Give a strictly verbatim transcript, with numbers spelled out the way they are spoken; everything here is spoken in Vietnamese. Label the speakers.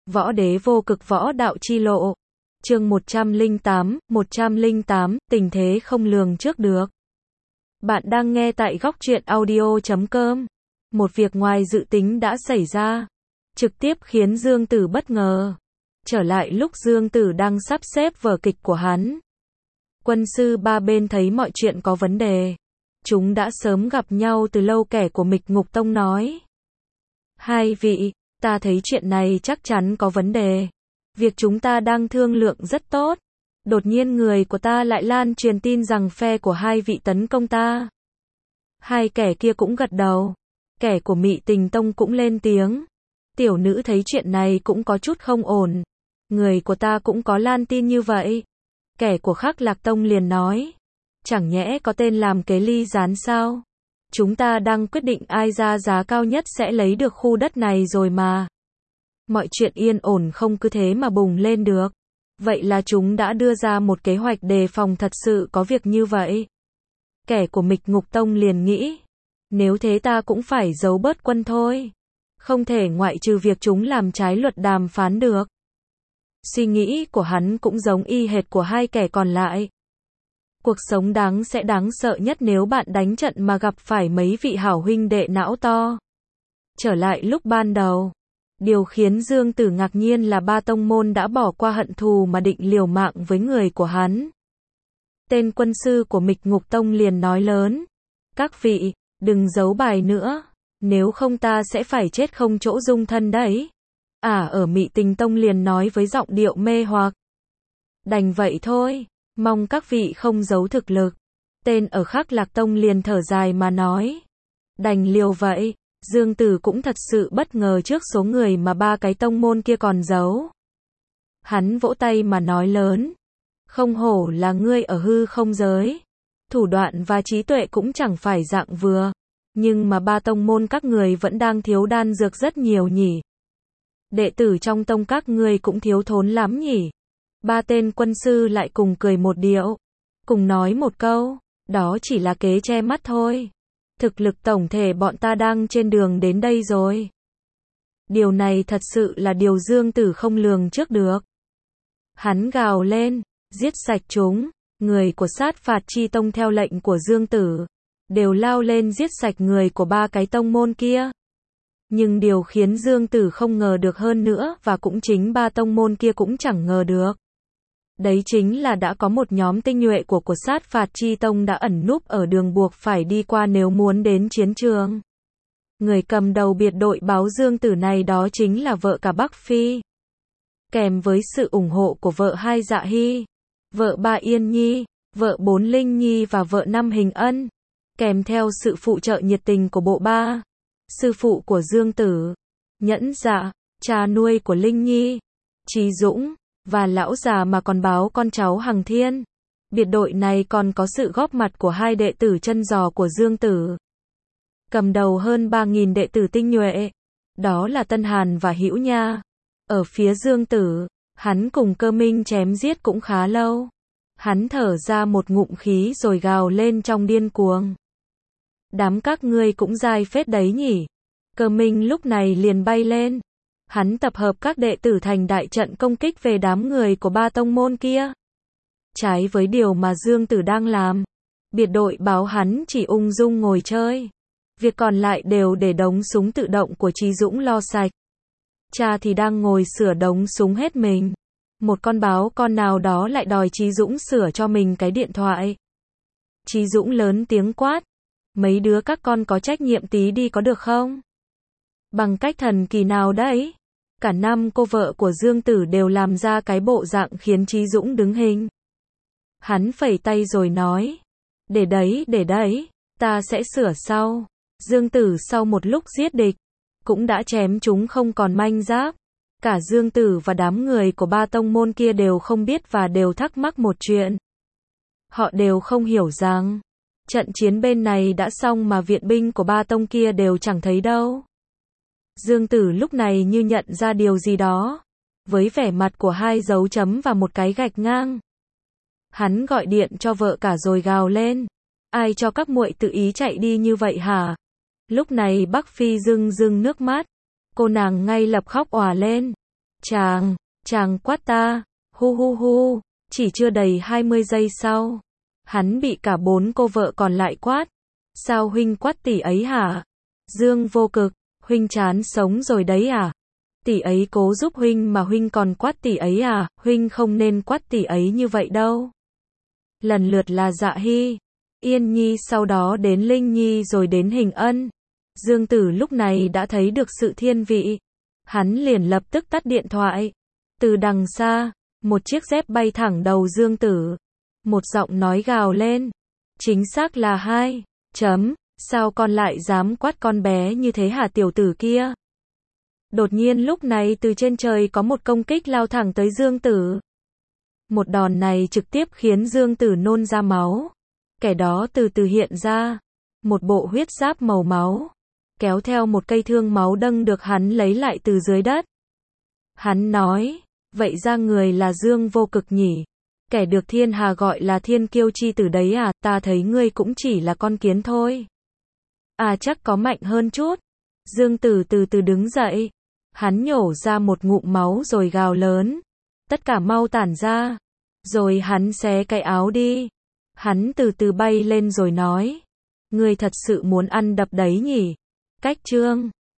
Speaker 1: Võ đế vô cực võ đạo chi lộ. Chương một trăm lẻ tám, một trăm lẻ tám, tình thế không lường trước được. Bạn đang nghe tại góc truyện audio chấm com. Một việc ngoài dự tính đã xảy ra, trực tiếp khiến Dương Tử bất ngờ. Trở lại lúc Dương Tử đang sắp xếp vở kịch của hắn, quân sư ba bên thấy mọi chuyện có vấn đề. Chúng đã sớm gặp nhau từ lâu. Kẻ của Mịch Ngục Tông nói: hai vị, ta thấy chuyện này chắc chắn có vấn đề. Việc chúng ta đang thương lượng rất tốt, đột nhiên người của ta lại lan truyền tin rằng phe của hai vị tấn công ta. Hai kẻ kia cũng gật đầu. Kẻ của Mị Tình Tông cũng lên tiếng: tiểu nữ thấy chuyện này cũng có chút không ổn. Người của ta cũng có lan tin như vậy. Kẻ của Khắc Lạc Tông liền nói: chẳng nhẽ có tên làm kế ly gián sao? Chúng ta đang quyết định ai ra giá cao nhất sẽ lấy được khu đất này rồi mà. Mọi chuyện yên ổn không cứ thế mà bùng lên được. Vậy là chúng đã đưa ra một kế hoạch đề phòng thật sự có việc như vậy. Kẻ của Mịch Ngục Tông liền nghĩ: nếu thế ta cũng phải giấu bớt quân thôi. Không thể ngoại trừ việc chúng làm trái luật đàm phán được. Suy nghĩ của hắn cũng giống y hệt của hai kẻ còn lại. Cuộc sống đáng sẽ đáng sợ nhất nếu bạn đánh trận mà gặp phải mấy vị hảo huynh đệ não to. Trở lại lúc ban đầu, điều khiến Dương Tử ngạc nhiên là ba tông môn đã bỏ qua hận thù mà định liều mạng với người của hắn. Tên quân sư của Mịch Ngục Tông liền nói lớn: các vị, đừng giấu bài nữa, nếu không ta sẽ phải chết không chỗ dung thân đấy. À, ở Mị Tình Tông liền nói với giọng điệu mê hoặc: đành vậy thôi, mong các vị không giấu thực lực. Tên ở Khắc Lạc Tông liền thở dài mà nói: đành liều vậy. Dương Tử cũng thật sự bất ngờ trước số người mà ba cái tông môn kia còn giấu. Hắn vỗ tay mà nói lớn: không hổ là ngươi ở hư không giới. Thủ đoạn và trí tuệ cũng chẳng phải dạng vừa. Nhưng mà ba tông môn các người vẫn đang thiếu đan dược rất nhiều nhỉ. Đệ tử trong tông các ngươi cũng thiếu thốn lắm nhỉ. Ba tên quân sư lại cùng cười một điệu, cùng nói một câu: đó chỉ là kế che mắt thôi. Thực lực tổng thể bọn ta đang trên đường đến đây rồi. Điều này thật sự là điều Dương Tử không lường trước được. Hắn gào lên: giết sạch chúng. Người của Sát Phạt Chi Tông theo lệnh của Dương Tử đều lao lên giết sạch người của ba cái tông môn kia. Nhưng điều khiến Dương Tử không ngờ được hơn nữa, và cũng chính ba tông môn kia cũng chẳng ngờ được, đấy chính là đã có một nhóm tinh nhuệ của của Sát Phạt Chi Tông đã ẩn núp ở đường buộc phải đi qua nếu muốn đến chiến trường. Người cầm đầu biệt đội báo Dương Tử này đó chính là vợ cả Bắc Phi, kèm với sự ủng hộ của vợ hai Dạ Hy, vợ ba Yên Nhi, vợ bốn Linh Nhi và vợ năm Hình Ân, kèm theo sự phụ trợ nhiệt tình của bộ ba, sư phụ của Dương Tử, Nhẫn Dạ, cha nuôi của Linh Nhi, Trí Dũng, và lão già mà còn báo con cháu Hằng Thiên. Biệt đội này còn có sự góp mặt của hai đệ tử chân giò của Dương Tử, cầm đầu hơn ba nghìn đệ tử tinh nhuệ. Đó là Tân Hàn và Hữu Nha. Ở phía Dương Tử, hắn cùng Cơ Minh chém giết cũng khá lâu. Hắn thở ra một ngụm khí rồi gào lên trong điên cuồng: đám các ngươi cũng dai phết đấy nhỉ. Cơ Minh lúc này liền bay lên. Hắn tập hợp các đệ tử thành đại trận công kích về đám người của ba tông môn kia. Trái với điều mà Dương Tử đang làm, biệt đội báo hắn chỉ ung dung ngồi chơi. Việc còn lại đều để đống súng tự động của Trí Dũng lo sạch. Cha thì đang ngồi sửa đống súng hết mình. Một con báo con nào đó lại đòi Trí Dũng sửa cho mình cái điện thoại. Trí Dũng lớn tiếng quát: mấy đứa các con có trách nhiệm tí đi có được không? Bằng cách thần kỳ nào đấy, cả năm cô vợ của Dương Tử đều làm ra cái bộ dạng khiến Trí Dũng đứng hình. Hắn phẩy tay rồi nói: để đấy, để đấy, ta sẽ sửa sau. Dương Tử sau một lúc giết địch, cũng đã chém chúng không còn manh giáp. Cả Dương Tử và đám người của ba tông môn kia đều không biết và đều thắc mắc một chuyện. Họ đều không hiểu rằng trận chiến bên này đã xong mà viện binh của ba tông kia đều chẳng thấy đâu. Dương Tử lúc này như nhận ra điều gì đó, với vẻ mặt của hai dấu chấm và một cái gạch ngang. Hắn gọi điện cho vợ cả rồi gào lên: ai cho các muội tự ý chạy đi như vậy hả? Lúc này Bắc Phi rưng rưng nước mắt, cô nàng ngay lập khóc òa lên. Chàng, chàng quát ta, hu hu hu, chỉ chưa đầy hai mươi giây sau. Hắn bị cả bốn cô vợ còn lại quát. Sao huynh quát tỷ ấy hả? Dương Vô Cực, huynh chán sống rồi đấy à? Tỷ ấy cố giúp huynh mà huynh còn quát tỷ ấy à? Huynh không nên quát tỷ ấy như vậy đâu. Lần lượt là Dạ Hy, Yên Nhi, sau đó đến Linh Nhi rồi đến Hình Ân. Dương Tử lúc này đã thấy được sự thiên vị. Hắn liền lập tức tắt điện thoại. Từ đằng xa, một chiếc dép bay thẳng đầu Dương Tử. Một giọng nói gào lên. Chính xác là hai. Chấm. Sao con lại dám quát con bé như thế hả tiểu tử kia? Đột nhiên lúc này từ trên trời có một công kích lao thẳng tới Dương Tử. Một đòn này trực tiếp khiến Dương Tử nôn ra máu. Kẻ đó từ từ hiện ra. Một bộ huyết giáp màu máu. Kéo theo một cây thương máu đâng được hắn lấy lại từ dưới đất. Hắn nói, vậy ra người là Dương Vô Cực nhỉ? Kẻ được thiên hà gọi là thiên kiêu chi tử đấy à? Ta thấy ngươi cũng chỉ là con kiến thôi. À chắc có mạnh hơn chút. Dương Tử từ từ đứng dậy. Hắn nhổ ra một ngụm máu rồi gào lớn. Tất cả mau tản ra. Rồi hắn xé cái áo đi. Hắn từ từ bay lên rồi nói. Ngươi thật sự muốn ăn đập đấy nhỉ? Cách chương